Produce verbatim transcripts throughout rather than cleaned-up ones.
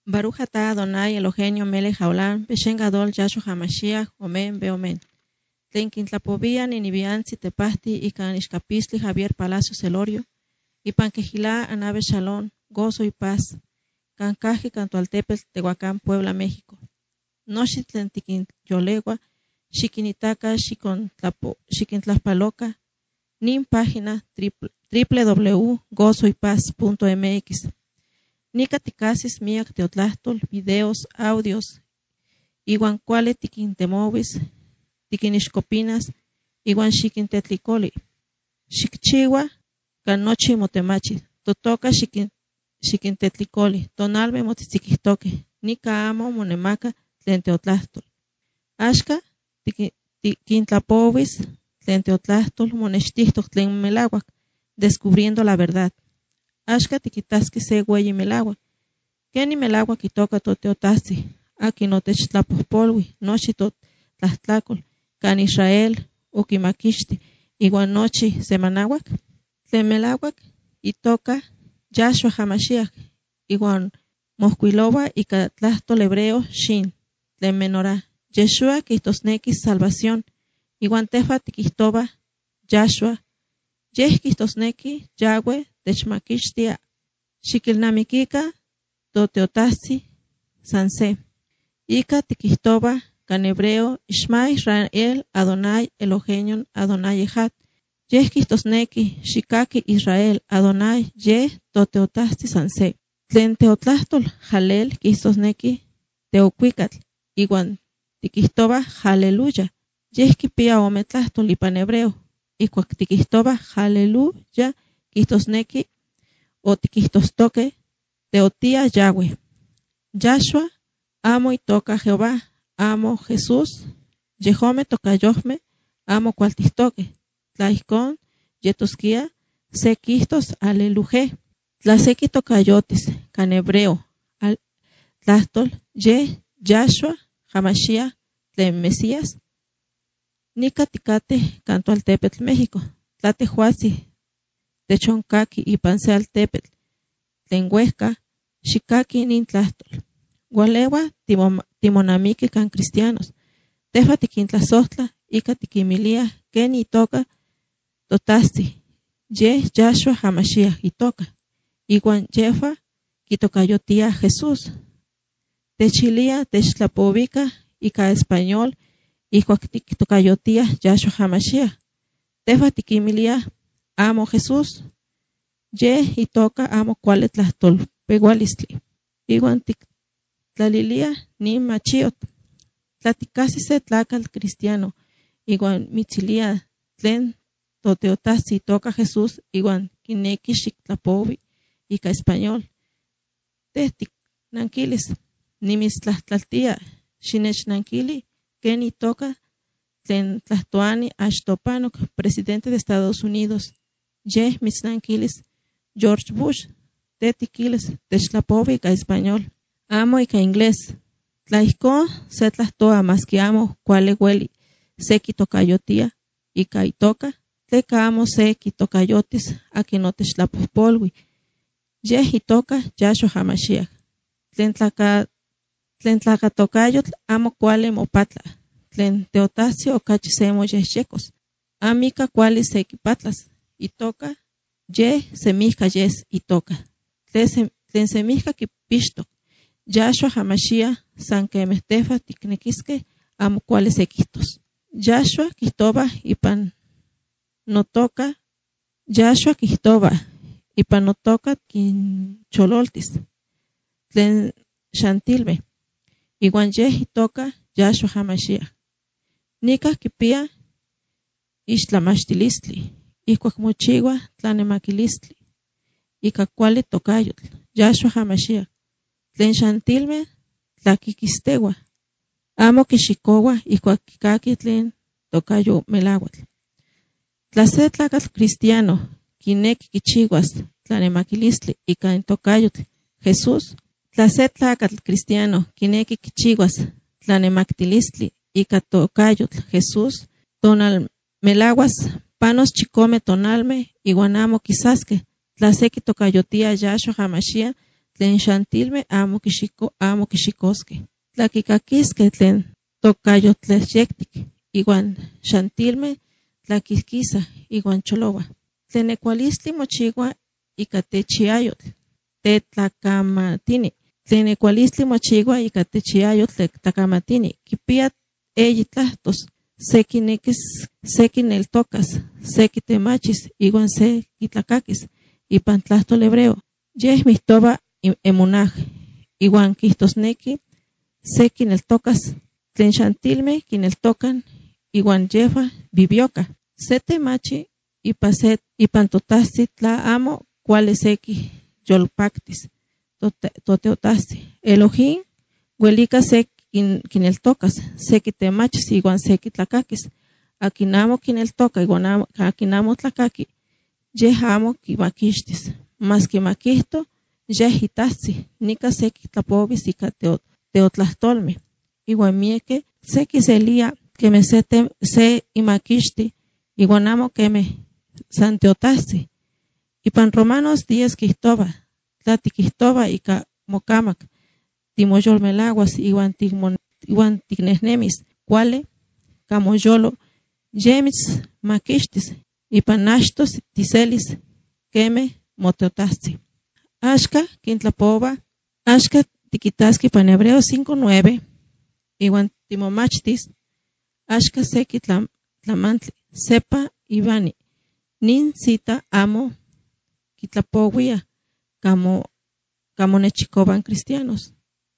Baruch atah Adonai Eloheinu melech haolam, beshen gadol Yahshua HaMashiach, omen beomen. Tlen quintlapovia niniviantzi tepahti ikan ixcapistli Javier Palacio Celorio, ipan quejilá anabe Shalom, gozo y paz, can caji canto altepetl Tehuacán, Puebla, México. Nochi tlen tiquinyolegua, xiquinitaca, xiquintlaspaloca, nin página w w w punto gozo y paz punto m x. Nica ticasis miac teotlahtol, videos, audios, iwan cuale tiquintemovis, tiquinixcopinas, iwan xiquintetlicoli. Xicchiua, can nochi motemachi, totoca xiquin, xiquintetlicoli, tonalme motitziquihtoque, nica amo monemaca tlen teotlahtol. Axca, tiquintlapovis, tlen teotlahtol, monextihtoc tlen melauac, descubriendo la verdad. Axca tiquitasque se güey melauac. Keni melauac itoca toteotahsi, aki notechtlapojpolui, nochi totlahtlacolh, can Israel, oquimaquixti, iwan nochi semanauac. Tlen melauac itoca Yahshua HaMashiach, iwan mohcuiloba ika tlahtol hebreo shin, tlen menorá. Yeshua quihtosnequis salvación, iwan tefa tiquihtoba Yahshua, yeh quihtosnequi Yahweh techmaquixtia, xiquilnamiquica toteotahsi sanse. Ika tiquihtoba can hebreo Shma Israel Adonai Eloheinu Adonai Echad, yeh quihtosnequi xicaqui Israel Adonai yeh toteotahsi sanse. Tlen teotlahtol Jalel quihtosnequi teocuicatl, iwan tiquihtoba Haleluya, yeh quipia ome tlahtol ipan hebreo, ikuac tiquihtoba Haleluya quihtosnequi o tiquihtostoque teotia Yahweh. Yahshua, amo itoca Jehová, amo Jesús, yehome tocayohme, amo cualtihtoque. Tlaihcon, yetosquia, se quihtos Aleluje. Tlasequi tocayotis, can hebreo, al tlahtol, ye Yahshua HaMashiach, tlen Mesías. Nica ticate canto altepetl México, tlate huasi, techoncaqui ipan se altepetl, tlen huesca, xicaqui nin tlahtol. Gualewa timonamiqui can cristianos, tefa tiquintlasohtla, ica tiquimilia, ken itoca totahsi, ye Yahshua HaMashiach itoca, iwan yefa quitocayotia Jesús. Techilia techtlapovica ica español, ikuac tiquitocayotia Yahshua HaMashiach. Tefa tiquimilia, amo Jesús, ye itoca amo cuale tlahtol pegualistli. Iwan tictlalilia ni machiot. Tlaticasi se tlacal cristiano, iwan mitzilia tlen toteotahsi itoca Jesús, iwan kineki xictlapovi ica español. Tehtic nanquilis, nimistlahtaltia, xinechnanquili, ken itoca tlen tlahtoani Ashtopanoc, presidente de Estados Unidos. Ye mitznanquilis George Bush, tetiquilis, techtlapovi ica español. Amo ica inglés. Tlaihco se tlahtoa mas que amo cuale hueli se quitocayotia ica itoca, tleca amo se quitocayotis aki notechtlapojpolui. Ye itoca Yahshua HaMashiach. Tlen tlaca tlen tlacatocayotl amo cuale mopatla, tlen teotahsi ocachi se moyehyecos. Amica cuali se quipatlas, itoca ye semihca yes itoca. Tlen semihca quipixtoc, Yahshua HaMashiach san quemeh tefa ticnequisque amo cuali se quihtos. Yahshua quihtoba ipan notoca, Yahshua quihtoba ipan notoca quinchololtis, tlen xantilme, iwan ye itoca Yahshua HaMashiach. Nica quipia ixtlamaxtilistli, ikuac mochiua tlanemaquilistli, ica cuali tocayotl, Yahshua HaMashiach. Tlen xantilme tlaquiquisteua, amo quixicoua ikuac quicaqui tlen tocayo melauatl. Tla se tlacatl cristiano quinequi quichiuas tlanemaquilistli ica en tocayotl Jesús, tla se tlacatl cristiano quinequi quichiuas tlanemactilistli ica tocayotl Jesús, tonal melauas panos chicome tonalme iwan amo quisasque, tla se quitocayotia Yahshua HaMashiach tlen xantilme amo kixiko, amo kixikoske. Tlakikakiske tlen tokayo tlexyektik, iguan xantilme tlakikisa, iguan cholowa. Tlen ekualistli mochiwa ika techiayotl, tetlakamatini. Tlen ekualistli mochiwa ika techiayotl tetlakamatini. Kipia eyi tlahtos, seki nekis, seki neltokas, seki temachis, iguan se kitlakakis, ipan tlahtol hebreo. Yeh mihtoba emunaj, iguan kihtosneki, seki neltokas, tlen xantilme kineltokan, iguan yefa bibioka. Se temachi, ipan se, ipan totasti tla amo, cuale seki yolpactis, toteotasti. Elohim, huelica seki kineltokas, seki temachis, iguan seki tlakakis. Akinamo kineltoka, iguan amo, akinamo tlakaki, yeh amo kimakixtis. Mas kimakihto, yeh itahsi, nika seki tlapovis ika teotlahtolme. Iguan mieke, seki selia, keme se, te, se imakixti, iguan amo keme san teotahsi. Ipan Romanos diez kihtoba, tlati kihtoba ika mokamak, timoyolmelaguas, iguan, iguan tignehnemis, cuale, camoyolo, yemis makixtis, ipan ashtos tiselis, keme moteotahsi. Ashka kintlapova, ashka tikitaski pan Hebreo cinco nueve, iguan timomachtis, ashka seki tlamantli, sepa ibani, nin cita amo kitlapovia, kamo, kamo nechikoban cristianos,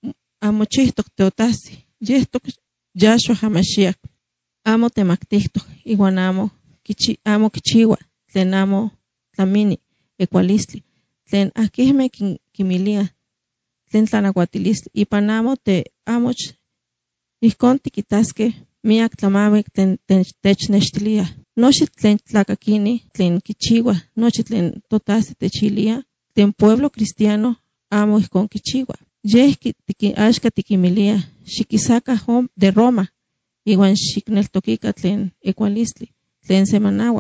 amo chihtok teotahsi, yehtok Yahshua HaMashiach, amo temaktihtok, iguan amo, kichi, amo kichiwa, tlen amo tlamini, ekualistli, tlen akihme kimilia, tlen tlanahuatilistli, ipan amo te amoch, ihkon tikitaske miak tlamamik tlen technextilia. Nochi tlen tlakakini, tlen kichiwa, nochi tlen totasti techilia, tlen pueblo cristiano amo ihkon kichiwa. Yeh tiki, ashka tikimilia, xikisaka hom de Roma, iguan xikneltokika tlen ekualistli, tlen semanawa.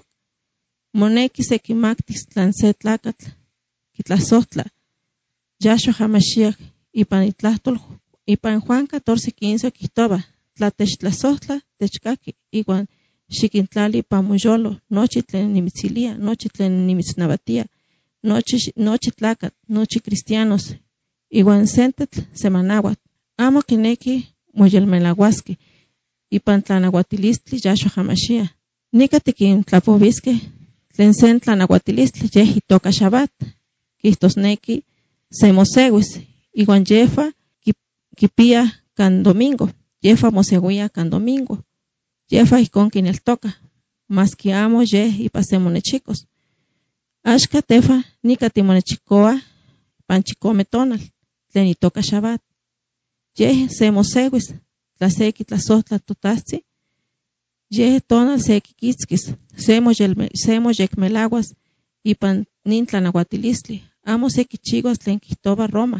Moneki sekimaktis tlan se tlakatl, kitlasohtla, Yahshua HaMashiach, ipan itlahtol, ipan Juan catorce quince kihtoba, tla techtlasohtla, techkaki, iguan xikintlali pamoyolo, nochi tlen nimitzilia, nochi tlen nimitznabatia, nochi, nochi tlakat, nochi cristianos, iguan sentetl semanawat, amo kineki moyelmelaguaski, ipan tlanahuatilistli Yahshua HaMashiach. Nika tikintlapoviske, tlen sen tlanahuatilistli, yeh itoka Shabbat, kihtosneki se mosewis, iguan yefa kipia kan domingo, yefa mosewia kan domingo, yefa ihkon kineltoka, mas ki amo yeh ipa se monechikos. Ashka tefa nika timonechikoa pan chikome tonal, tlen itoka Shabbat. Yeh se mosewis, tla se kitlasohtla totahsi, yeh tonal se kikitzkis, se moyekmelaguas ipan nin tlanahuatilistli, amo se kichiwas tlen kihtoba Roma,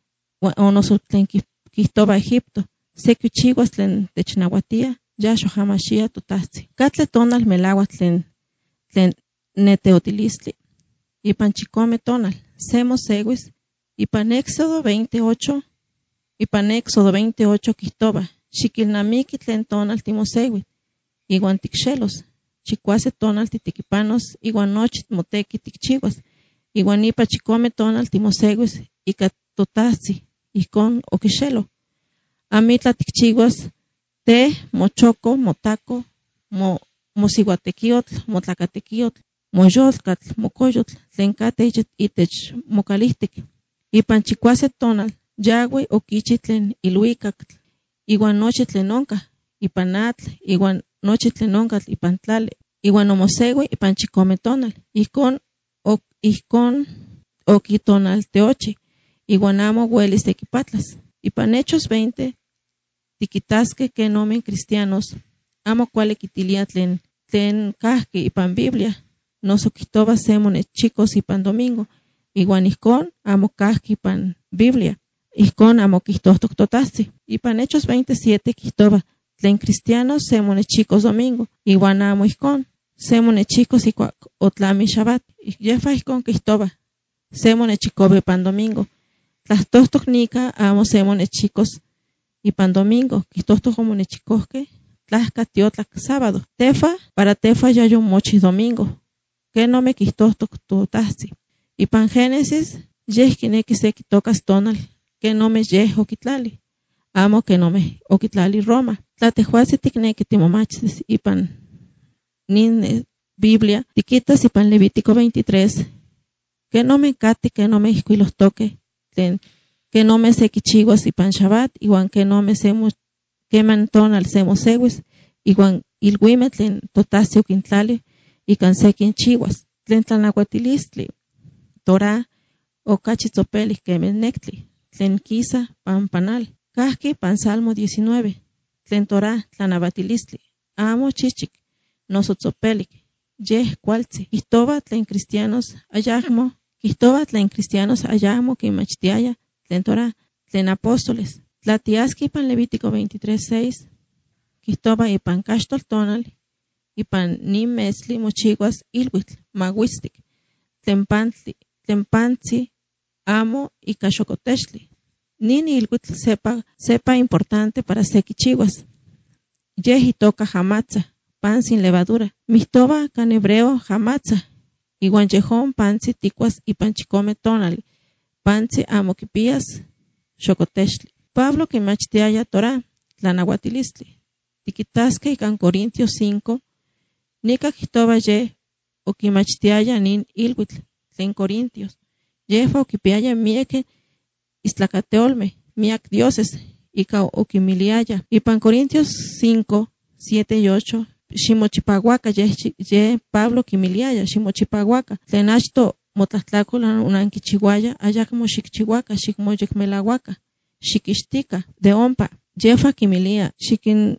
o noso tlen kihtoba Egipto, se kichiwas tlen technahuatia, Yahshua HaMashiach totahsi. Katle tonal melagua tlen, tlen neteotilistli, ipan chikome tonal, se mosewis, ipan Éxodo veintiocho, ipan Éxodo veintiocho kihtoba, xikilnamiki tlen tonal timosewi, iguan tikxelos, chikuase tonal titikipanos, iguan nochi moteki tikchiwas, iguan ipa chikome tonal timosewis, ika totahsi, ihkon okixelo. Amitla tikchiwas, te, mochoko, motako, mo, mosihuatekiotl, motlakatekiotl, moyolkatl, mokoyotl, tlen kate itech mokalihtik. Ipan chikuase tonal, Yahweh okichi tlen iluikak, iguan nochi tlen onka, ipan atl, iguan nochi tlen onka ipan tlali, iguan omosewi ipan chikome tonal, ihkon, ok, ihkon okitonal teochi, iguan amo huelis tekipatlas. Ipan Hechos veinte, tikitaske que nomen cristianos, amo cuale kitilia tlen, tlen kahki ipan Biblia, noso kihtoba se monechikos ipan domingo, iguan ihkon amo kahki ipan Biblia, ihkon amo kihtohtok totahsi. Ipan Hechos veintisiete kihtoba, tlen cristianos se monechikos domingo, iguan amo ihkon, se monechikos ikuak otlami Shabbat, yefa ihkon kihtoba, se monechikobe ipan domingo, Tlahtostok nika amo semo nechicos ipan domingo, quitostok como nechicosque, tlaska tiotlak sábado. Tefa, para tefa ya yo mochi domingo. Que no me quitostok tu tasi. Ipan Génesis, yeh kineki se kitocas tonal, que no me yeh okitlali. Amo que no me okitlali Roma. Tlatehuasi tikneki timomachis ipan nin Biblia, tiquitas ipan Levítico veintitrés, que no me cati, que no me isquilos toque, que no me sequichiguas ipan Shabbat, igual que no me semos, que mantonal semos sewis, igual ilguime tlen totasio quintlali, y cansequin chiguas, tlen tlanahuatilistli, Torah, o cachitzopeli que menectli, tlen quisa pampanal, casqui pan Salmo diecinueve, tlen Torah tlanahuatilistli, amo chichic, nosotzopelik, yeh cualtzi, quihtoba tlen cristianos ayahmo, quihtoba tlen cristianos ayahmo que machtiaya, tlen Torah, tlen apóstoles, tlatiaski pan Levítico veintitrés seis, quihtoba ipan cachtol tonal, ipan nin mesli mochiguas ilhuitl, maguistic, tlen pantli, tlen pantzi, amo y cachocotexli. Nin ilhuitl sepa, sepa importante para sequichiguas. Yeh itoca jamatza, pan sin levadura. Mihtoba can hebreo jamatza. Iguan yehon panzi ticuas y panchicome tonal. Panzi amo kipías xocotexli. Pablo que machtiaya Torah, tlanahuatilistli. Tiquitasque can Corintios cinco, nika quihtoba ye o quimachtiaya nin ilhuitl, tlen Corintios. Yefa o kipiaya mieke islacateolme, miak dioses, ica o quimiliaya. Y pan Corintios cinco, siete y ocho, ximochipahuaca, ye, ye Pablo quimiliaya, ximochipahuaca. Tlen achto motlahtlacola unanquichihuaya, ayacmo xicchihuaca, xicmoyecmelahuaca, xiquixtica, de ompa. Yefa quimilia, xiquin,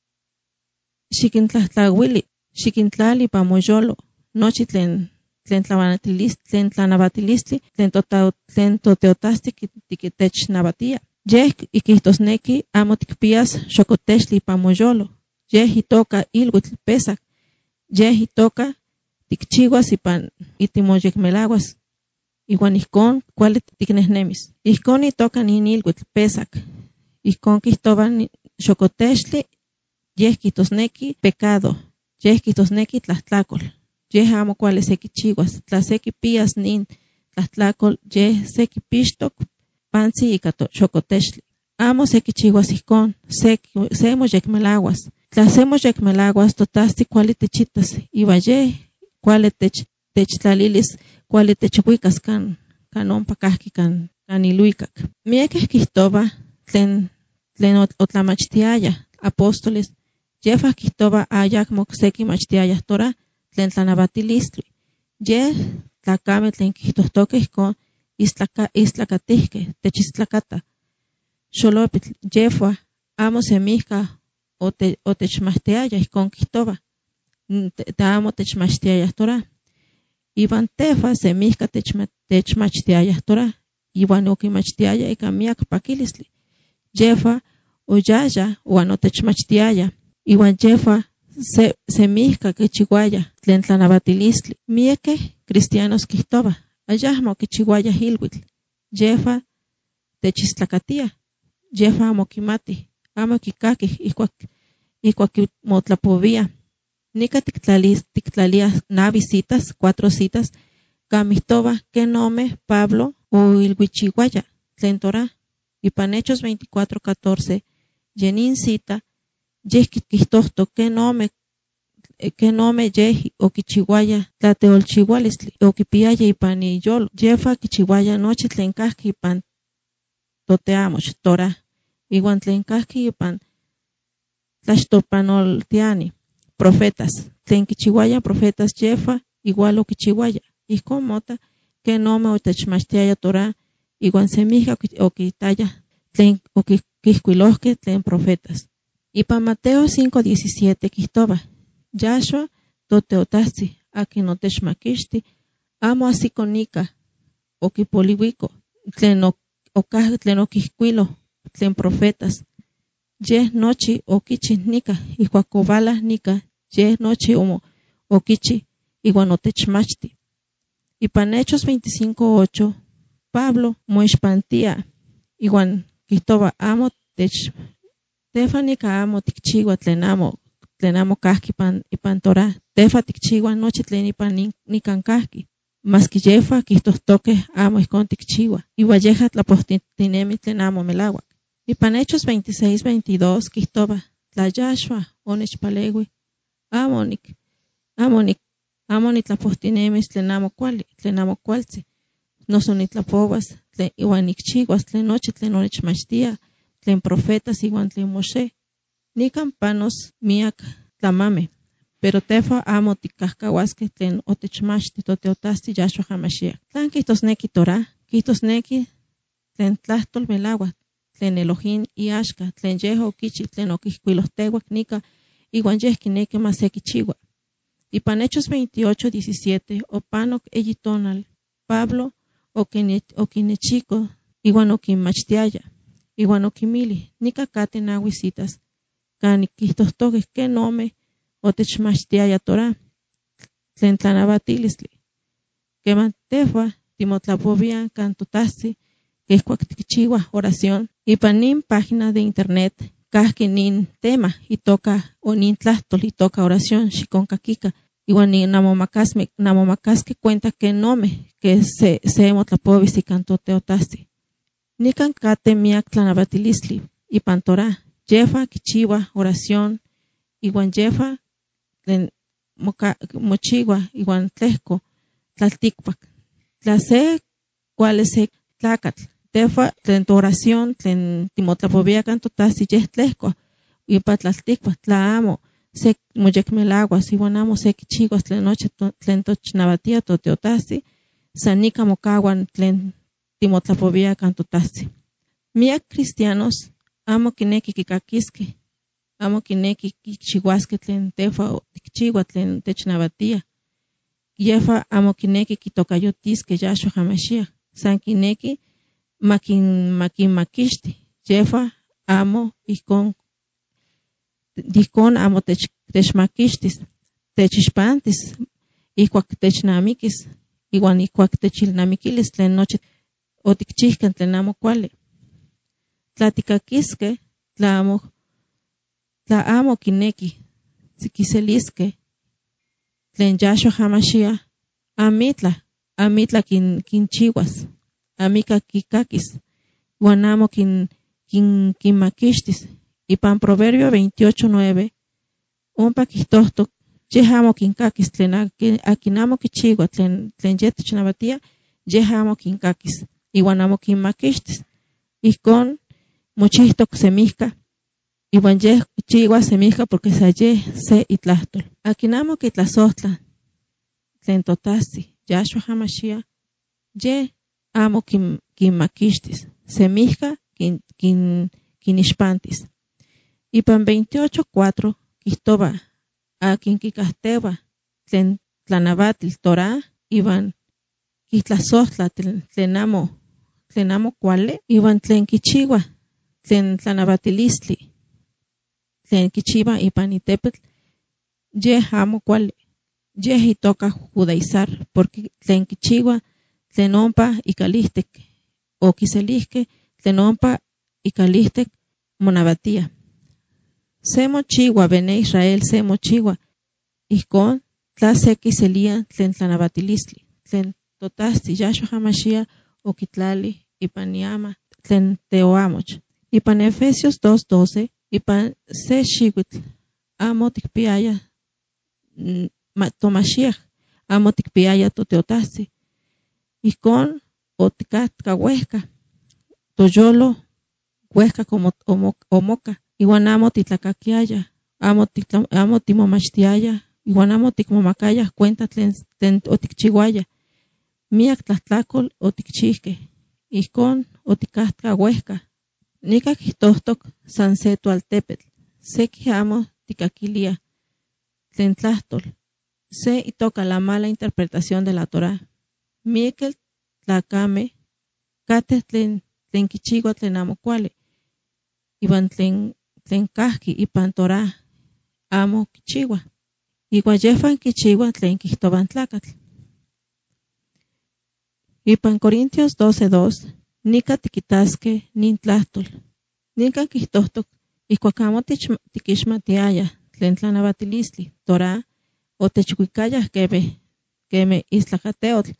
xiquintlahtlahuili, xiquintlali pa moyolo, nochi tlen tlen tlanabatilistli, tlen tlanabatilistli, tlen tota, tlen toteotastic tiquitech nabatia. Yeh iquihtosneki amo tikpias xocotexli pa moyolo. Yeh itoca ilhuitl pesac. Yeh itoca tikchihuas ipan itimoyecmelaguas. Iguan ihcon cuali tiknehnemis. Ihcon itoca nin ilhuitl pesac. Ihcon quihtoba xocotexli, yeh quihtosneki pecado. Yeh quihtosneki tlahtlacol. Yeh amo cuali sequichiguas. Tla sequipías nin tlahtlacol, yeh sequipixtoc panzi ica xocotexli. Amo sequichiguas ihcon, se moyecmelaguas. Tla se moyecmelaguas, totasti cuali techitas. Iba yeh cuali tech, techtlalilis, cuali techuicas can, can ompa cahki can, can iluicac. Mieques quihtoba tlen, tlen otlamachtiaya apóstoles. Yefa quihtoba ayacmo sequimachtiaya Torah, tlen tlanabatilistli. Yeh tlacame tlen quihtohtoque ihcon islacatihque, techistlacata. Xolopitl, yefua, amo semihca o, te, o techmachtiaya ihcon quihtoba. Te amo techmachtiaya Torah. Iban tefa semihca techma, techmachtiaya Torah. Iban okimachtiaya ica miak pakilistli. Yefa oyaya uan otechmachtiaya. Iwan yefa se, semihca quichihuaya tlen tlanabatilistli. Mieke cristianos quihtoba, ayahmo quichihuaya hilhuitl. Yefa techistlacatia. Yefa amo quimati, amo quicaqui, iguac, iguac motlapovia. Nica tictlalis, tictlalia navi citas, cuatro citas, camihtoba, que nome Pablo o ilhuichihuaya, tlen Torah. Y pan Hechos veinticuatro catorce, yenin cita, yeh quihtohto, que nome, que nome yeh o quichihuaya, tlateolchihualistli, o quipiaya ipan iyolo, yefa quichihuaya noche tlen cahki ipan toteamoch, Torah. Iguan tlen cahki ipan tlaxtopanoltiani, profetas. Tlen quichihuaya profetas yefa, igual o quichihuaya. Ihcon mota, que nome o techmachtiaya Torah, iguan semija o quitaya, tlen o quihcuilohque tlen profetas. Ipan Mateo cinco diecisiete quihtoba, Yahshua toteotahsi, aki no techmakixti, amo asikonika, o quipolihuico, tlen o, o tlen o quihcuilo, tlen profetas. Yeh nochi o kichi nika, iguac ovala nika, yeh nochi o, o kichi, iguan o techmachti. Ipan Hechos veinticinco ocho, Pablo moixpantia iwan kihtowa amo tech tefa nika amo tikchiwa tlen amo tlen amo kahki ipan ipan Torah. Tefa tikchiwa nochi tlen ipan nin- nikan kahki. Maski yefa kihtohtokeh amo ihkon tikchiwa. Iwa yeja tlapohtinemi tlen amo melawak. Ipan Hechos veintiséis veintidós kihtowa tla Yahshua onechpalewi amo nik amo nik amo nitlapohtinemis tlen amo kuali, tlen amo kualtzi. Noso nitlapowas tlen iwan nikchiwas tlen nochi tlen onechmachtia, tlen profetas iwan tlen Moshe. Nikan panos miak tlamame, pero tefa amo tikkahkawaskeh tlen otechmachti toteotahsi Yahshua HaMashiach. Tlan kihtosneki Torah, kihtosneki tlen tlahtol melawak, tlen Elohim iaxka, tlen yeh okichi, tlen okihkuilohtewak nika, iwan yeh kineki ma se kichiwa. Ipan Hechos veintiocho diecisiete, opanok eyi tonal, Pablo okine- okinechiko iwan okinmachtiaya, iwan okimili, nika kate naui citas, kan kihtohtokeh ken ome otechmachtiaya Torah, tlen tlanavatilistli. Keman tefa timotlapovian kan totahsi, kehkuak tikchiwa oración, ipan nin página de internet, kahki nin tema, itoka o nin tlahtol, itoka oración, xikonkakika, iwan nin namomakasme, namomakaske cuenta ken ome, que se, se motlapovis ikan toteotahsi. Nikan kate miak tlanavatilistli, ipan Torah, yefa kichiwa oración, iwan yefa tlen moka, mochiwa, iwan tlehko, tlaltikpak. Tla se kuali se tlakatl, tefa tlen tu oración, tlen timotlapovia kan totahsi yeh tlehko, ipa tlaltikpak, tla amo, se moyekmelaguas, iwan amo se kichiwas tlen noche to- tlen tochnavatia toteotahsi, san nika mokawan tlen timotlapovia kan totahsi. Miak cristianos amo kineki kikakiske, amo kineki kichiwaske tlen tefa tikchiwa tlen technavatia. Yefa amo kineki kitokayotiske Yahshua HaMashiach, san kineki makin makin makishti. Yefa amo ihkon ihkon amo tech techmakishtis, techixpantis, ihkuak technamikis, iwan ihkuak techilnamikilis tlen noche otikchihken tlen amo kuali. Tla tikakiske, tla amo, tla amo kineki kiseliske tlen Yahshua HaMashiach, amitla, amitla kin, kinchiwas, amika kikakis, wan amo kin, kin, kinmakishtis. Ipan Proverbio veintiocho nueve, ompa kihtohtok, yeh amo kinkakis tlen akin, akin amo kichiwa tlen, tlen yeh technavatia, yeh amo kinkakis, iwan amo kinmakishtis. Ihkon mochihtok semihka, iwan yeh kichiwa semihka porque sa yeh se itlahtol. Akin amo kitlasohtla tlen totahsi, Yahshua HaMashiach, yeh amo kin, kinmakishtis, semihka kin, kin, kinixpantis. Ipan veintiocho cuatro, kihtowa, akin kikahtewa tlen tlanavatil Torah, iwan kitlasohtla tlen, tlen amo, tlen amo kuali, iwan tlen kichiwa, tlen tlanavatilistli, tlen kichiwa ipan itepetl, yeh amo kuali, yeh itoka judaizar, porque tlen kichiwa, tlen ompa ikalihtek, o kiselihke, tlen ompa ikalihtek monavatia. Se mochiwa bene Israel, se mochiwa, ihkon, tla se kiselia tlen tlanavatilistli, tlen totahsi Yahshua HaMashiach okitlali ipan iama, tlen teoamoch. Ipan Efesios dos doce, ipan se xiwitl, amo tikpiaya tomashiach, amo tikpiaya toteotahsi. Ihkon otikatka wehka, toyolo wehka como omoka, iwan amo titlakakiaya, amo, titla, amo timomachtiaya, iwan amo tikmomakaya cuenta tlen, tlen otikchiwaya. Miak tlahtlakol otikchihke, ihkon otikatka wehka. Nika kihtohtok san se tualtepetl, seki amo tikakilia tlen tlahtol, se itoka la mala interpretación de la Torah. Miekel tlakame kateh tlen, tlen kichiwa tlen amo kuali, iwan tlen, tlen kahki ipan Torah amo kichiwa, iwan yehwan kichiwa tlen kihtowan tlakatl. Ipan Corintios doce dos, nika tiquitasque nin tlahtol. Ninka quihtohtok, ihcuacamo tiquixmatiaya tlen tlanavatilistli, Torah, o techcuicayah queme, queme islacateotl,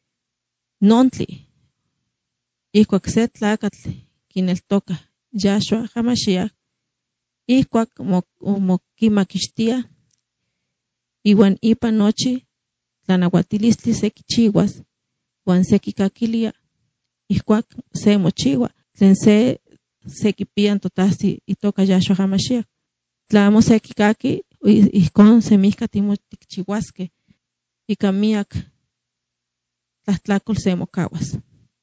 nontli, ihcuac se tlacatl quineltoca, Yahshua Hamashiach, ihcuac moquimaquixtia, iwan ipan nochi tlanauatilistli se quichiuas, wan se quicaquilia, ihcuac se mochiua, tlen se se quipian totahsi itoca Yahshua Hamashiach. Tlamo se quicaqui, ihcon se mihca tikchiuasque, ica miac tlahtlacol se mocahuas.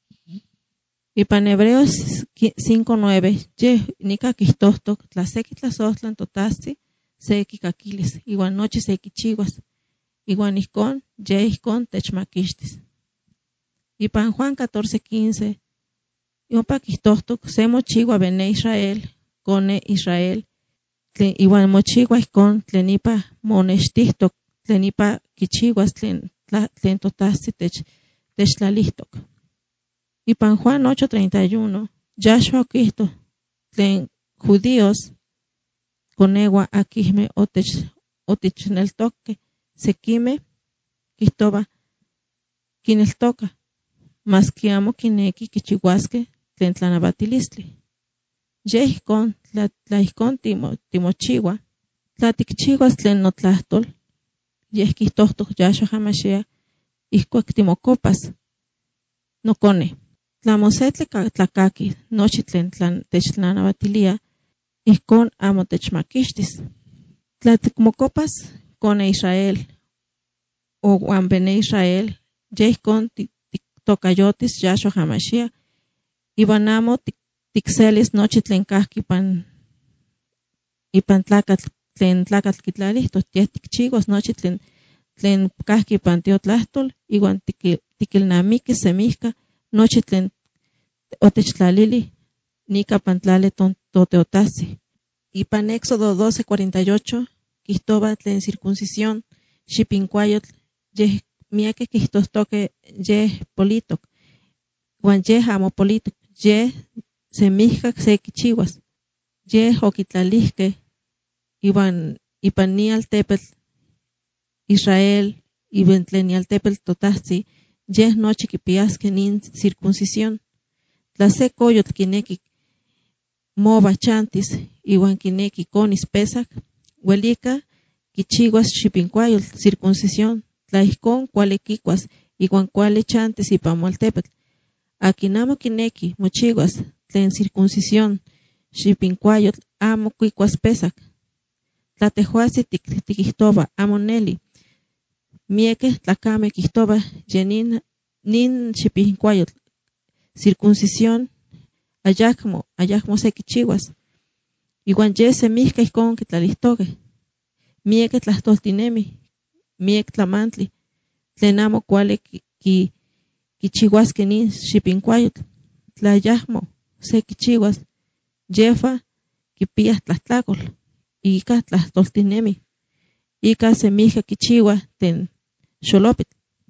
Ipan Hebreos cinco nueve, ye nica quihtohtoc, tla se quitlasohtlan totahsi, se quicaquilis, iwan nochi se quichiuas, iwan ihcon, ye ihcon techmaquixtis. Ipan Juan catorce quince, Yompa quihtohtoc, se mochiua bene Israel, cone Israel, tlen iwan mochiua ihcon, tlen ipa monechtihtoc, tlen ipa quichiuas, tlen, tlen totahsi tech, techtlalihtoc. Ipan Juan ocho treinta y uno, Yahshua quihto, tlen judíos, conewa aquihme otech, otechneltoque, sequime, quihtoba, quineltoca, mas que amo quineki quichiuasque, tlen tlanavatilistli. Ye ihcon, tla, tla ihcon timo, timochiua, tla tikchiuas tlen notlahtol, yeh quihtohtoc Yahshua Hamashiach, ihcuac timocopas, nocone. Tla mose tlacaqui, nochi tlen tlan, techtlanavatilia, ihcon amo techmaquixtis. Tla ticmocopas cone Israel, o guan bene Israel, ye ihcon tiktocayotis Yahshua Hamashiach, iwan amo ticselis nochi tlen kahki ipan ipan tlacatl, tlen tlacatl quitlalihtos, yeh ticchiuas nochi tlen tlen kahki ipan tiotlahtol, iwan tiquilnamiquis semihca nochi tlen otechtlalili nica pantlale toteotahsi. Ipan Éxodo doce cuarenta y ocho, quihtoba tlen circuncisión, xipincuayotl, yeh miaque quihtohtoque yeh politoc, wan yeh amo politoc, yeh semihca se quichiuas, yeh oquitlalihque, iwan ipan ni altepetl Israel, iwan tlen altepetl totahsi, yeh nochi quipiasque nin circuncisión. Tla se coyotl quineki mova chantis, iwan quineki conis pesac, huelica quichiuas xipincuayotl, circuncisión, tla ihcon cuali quicuas, iwan cuali chantis ipan moaltepetl. Aquin amo quineki mochiuas tlen circuncisión, xipincuayotl, amo quicuas pesac. Tla tehuasi tiquihtoba, amo neli, mieke tlacame quihtoba, yenin nin xipincuayotl, circuncisión, ayacmo, ayacmo se quichiuas. Iwan ye semihca ihcon quitlalihtoque, mieke tlahtoltinemi, miek tlamantli, tlen amo cuali qui quichiuasque nin xipincuayotl, tla ayacmo se quichiuas, yefa quipia tlahtlacol, ica tlahtoltinemi, ica semihca quichiua ten xolopitl.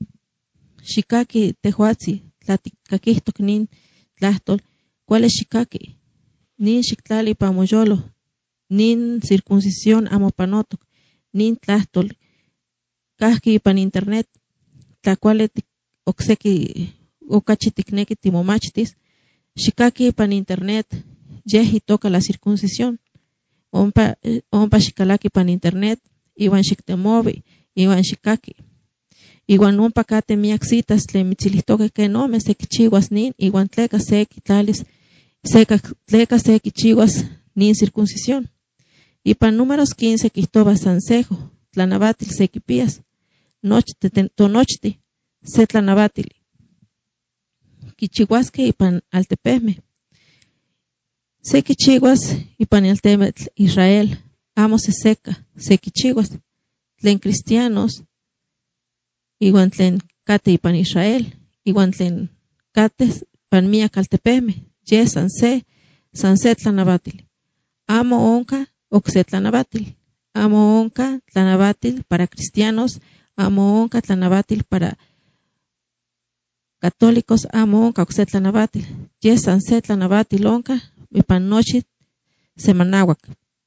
Xicaqui tehuatzi, tla ticaquihtoc nin tlahtol, cuali xicaqui, nin xictlali pa moyolo, nin circuncisión amo panotoc, nin tlahtol, kahki ipan internet, tla cuali ocseki ocachi ticnequi timomachtis, xicaqui ipan internet, yeh itoca la circuncisión, ompa, ompa xicalaqui ipan internet, iwan xictemovi, iwan xicaqui. Iwan ompa cate miac citas tlen mitzilihtoque que no me se quichiuas nin, iwan tleca se quitlalis, seca, tleca se quichiuas nin circuncisión. Ipan números quince quihtoba sansejo, tlanavatil se quipias, nochte, tonochti, se tlanavatil. Quichiuasque ipan altepehme. Se quichiuas ipan altepetl Israel, amo se seca, se quichiuas. Tlen cristianos, iwan tlen cate ipan Israel, iwan tlen cate pan miac altepehme, ye san se, san se tlanavatil. Amo onca ocse tlanavatil. Amo onca tlanavatil para cristianos, amo onca tlanavatil para Católicos amo onca oxetlanavatil. Yesan setlanavatil onca ipan nochi semanahuac.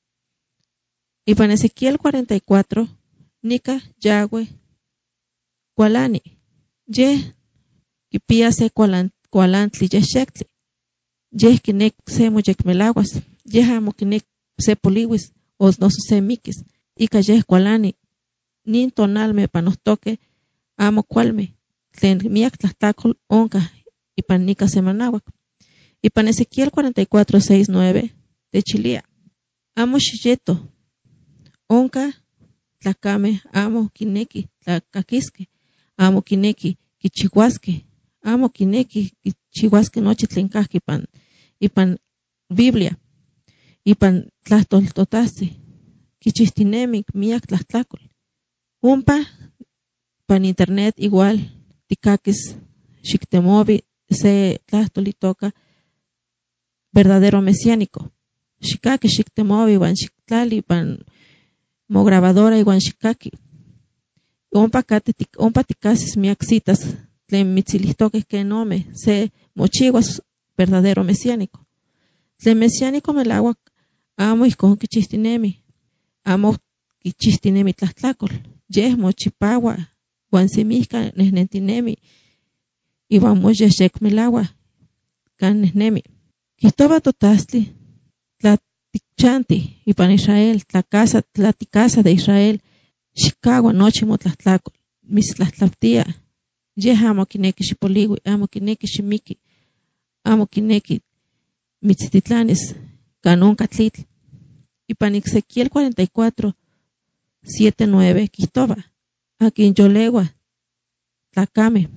Ipan Ezequiel cuarenta y cuatro, nica Yahweh kualani. Ye kipia se kualan, kualantli yexectli. Ye kinek se moyecmelaguas. Ye amo kinek se poliwis o no se mikis. Ika ye kualani. Nin tonalme panostoque amo kualme. Tlen miak tlahtacol onca ipan nica semanahuac. Ipan Ezequiel cuarenta y cuatro, seis, nueve de Chilia. Amo xilleto. Onca tlacame amo kineki tlacaquisque. Amo kineki kichihuasque. Amo kineki kichihuasque nochi tlen cahki ipan, ipan Biblia. Ipan tlahtoltotasi. Kichihtinemi miak tlahtlacol. Umpa pan internet igual tikakis xictemovi se tlahtolitoca verdadero mesiánico. Xikaki xictemovi wan xictlali pan mo grabadora igual xikaki. Ompa kate tik, ompa tikasis miak citas tlen mitzilihtoque que nome se mochiwas verdadero mesiánico. Tlen mesiánico melauac amo ijkon kichihtinemi. Amo kichihtinemi tlahtlacol. Yeh mochipawa wan semihka nehnentinemi iwan moyexyec melaua kan nehnemi. Kihtoba totastli tlatikchanti ipan Israel, tla casa, tlaticasa de Israel, xikawa nochi motlahtlaco, mitztlahtlautia. Yeh amo kineki xipoliwi, amo kineki ximiki, amo kineki mitztitlanis kan onca tlitl. Ipan Ezequiel cuarenta y cuatro, siete, nueve, kihtoba, akin yolewa tlacame.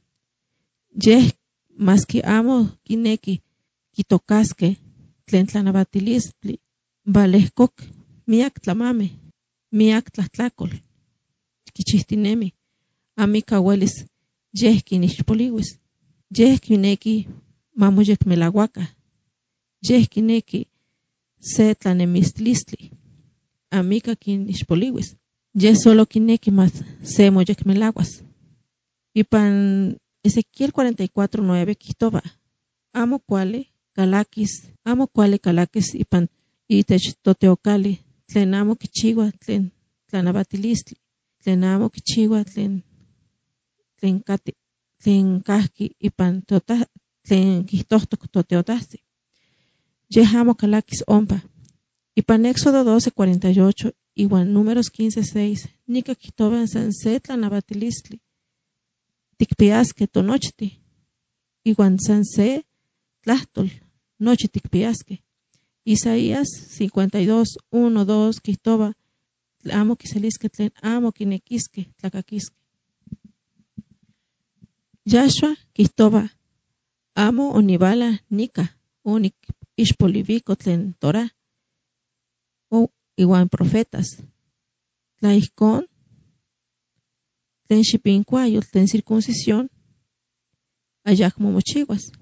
Yeh maski amo kineki kitokasque tlen tlanavatilistli valehkok miak tlamame, miak tlahtlacol kichihtinemi. Amika uelis yeh kinixpoliwis. Yeh kineki mamoyecmelauaca. Yeh kineki se tlanemistlistli. Amika kinixpoliwis. Yeh solo kineki mas se moyecmelauas. Ipan Ezequiel cuarenta y cuatro, nueve kihtoba, amo kuali kalakis, amo kuali kalakis ipan itech toteocali, tlen amo kichiwa tlen tlanavatilistli, tlen amo kichiwa tlen tlen kati, tlen kahki ipan tota, tlen kihtohtok toteotahsi. Yeh amo kalakis ompa. Ipan Éxodo doce, cuarenta y ocho, iwan números quince, seis, nika kihtoba san se tlanavatilistli. Tikpiasque tonochti. Iwan san se tlahtol nochi tikpiasque. Isaías cincuenta y dos, uno, dos, kihtoba, amo kiselisque tlen amo kinekisque tlacaquisque. Yahshua kihtoba, amo onivala nika, onik ixpolivico tlen Torah, o iwan profetas. Tla ihkon, tlen xipincuayol, tlen circuncisión, ayakmo mochiwas.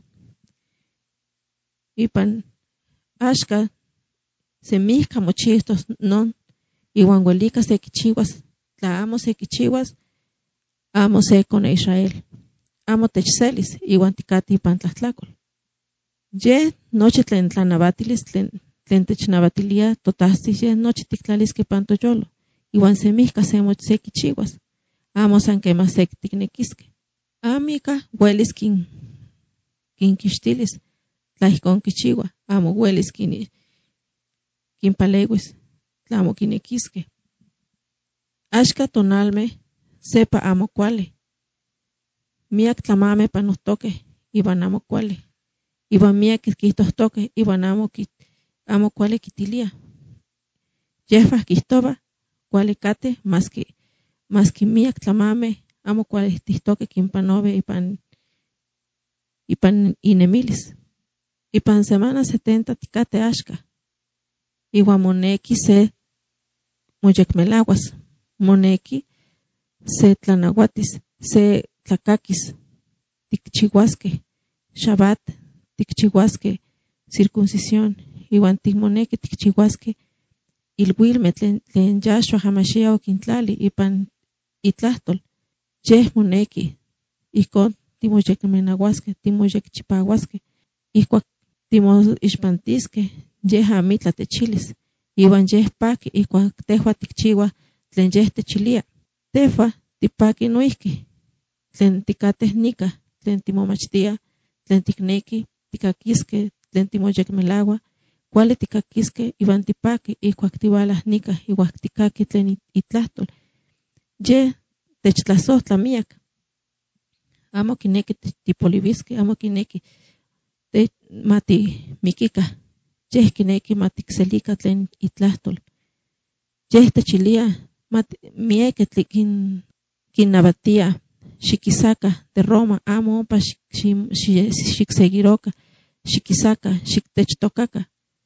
Ipan axka semihka mochihtos non, iwan huelika se kichiwas, tla amo se kichiwas, amo se kone Israel. Amo techselis, iwan tikati ipan tlahtlacol. Ye nochi tlen tlanavatilis, tlen, tlen technavatilia totahsi, ye nochi tiktlalisque ipan toyolo. Iwan semihka se moch se kichiwas. Amo san kema se tiknekisque. Amika huelis kin, kin kixtilis, tla ihkon kichiwa. Amo huelis kin, kin palewis, tla amo kinekisque. Axka tonalme, sepa amo kuali. Miak tlamame panohtoque, iwan amo kuali. Iwan miak kihtohtoque, iwan amo, kit, amo kuali kitilia. Yehva kihtoba, kuali kate, maski, maski miak tlamame, amo kuali tihtoque kinpanove ipan, ipan inemilis. Ipan semana setenta tikate axka. Iwan moneki se moyecmelaguas. Moneki se tlanahuatis, se tlacakis, tikchihuasque Shabbat, tikchihuasque circuncisión, iwan tikmoneki tikchihuasque ilhuilme tlen, tlen Yahshua Hamashiach okintlali ipan itlahtol. Yeh moneki, ihkon timoyecmenahuasque, timoyecchipahuasque, ihcuac timoixpantisque, yeh amitla techilis, iwan yeh paki ihcuac tehua ticchiua tlen yeh techilia. Tehua tipaki noihqui, tlen ticateh nica, tlen timomachtia, tlen ticnequi, ticaquisque, tlen timoyecmelaua, cuali ticaquisque iwan tipaki ihcuac tiualah nica, ihuac ticaqui tlen itlahtol. Yeh techtlasohtla miac. Amo quinequi tipolivisque, amo quinequi te mati miquica. Yeh quinequi maticselica tlen itlahtol. Yeh techilia mati mieque tliquin quinnabatia xiquisaca de Roma, amo ompa xicseguiroca, xiquisaca, xictechtocaca.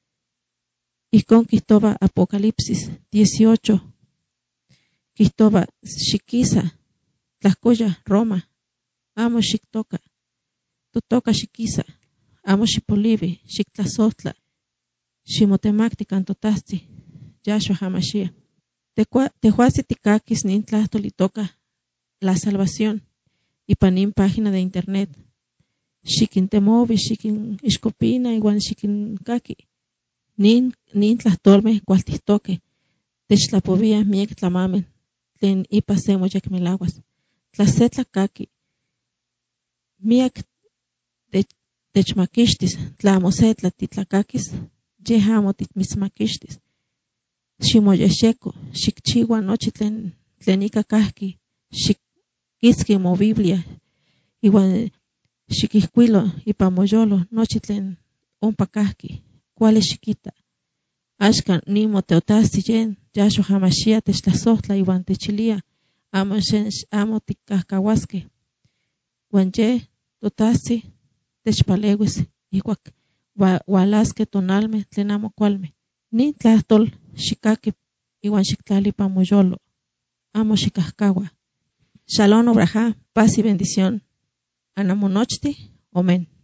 Icon quihtoba Apocalipsis dieciocho, quihtoba xiquisa, tlahcoya Roma, amo xictoca, totoca xiquisa, amo xipolivi, xictlasohtla, ximotemacti can totahtzin, Yahshua HaMashiach. Tehuasi ticaquis nin tlahtol itoca La Salvación, ipan nin página de internet. Xiquintemovi, xiquinixcopina, igual xiquincaqui. Nin, nin tlahtolmeh cualtihtoque, techtlapovia miec tlamamen, tlen ipa se moyecmelahuas. Tla se tlacaqui, miac techmaquixtis, tla amo se tlatitlacaquis, yeh amo titmitzmaquixtis. Ximoyexyeco, xicchiua nochi tlen, tlen ica cahqui, xiquisqui mo Biblia, iwan xiquihcuilo ipa moyolo nochi tlen ompa cahqui, cuali xiquita. Axcan nin moteotahzi yen, Yahshua HaMashiach techtlasohtla iwan techilia, amo, amo ticahcahuasque. Wan yeh totahzi techpaleuis ihcuac ualasque tonalmeh tlen amo cualmeh. Nin tlahtol xicaqui iwan xictlali ipa moyolo, amo xicahcaua. Shalom ubraja, paz y bendición. Anamonochti, Omen.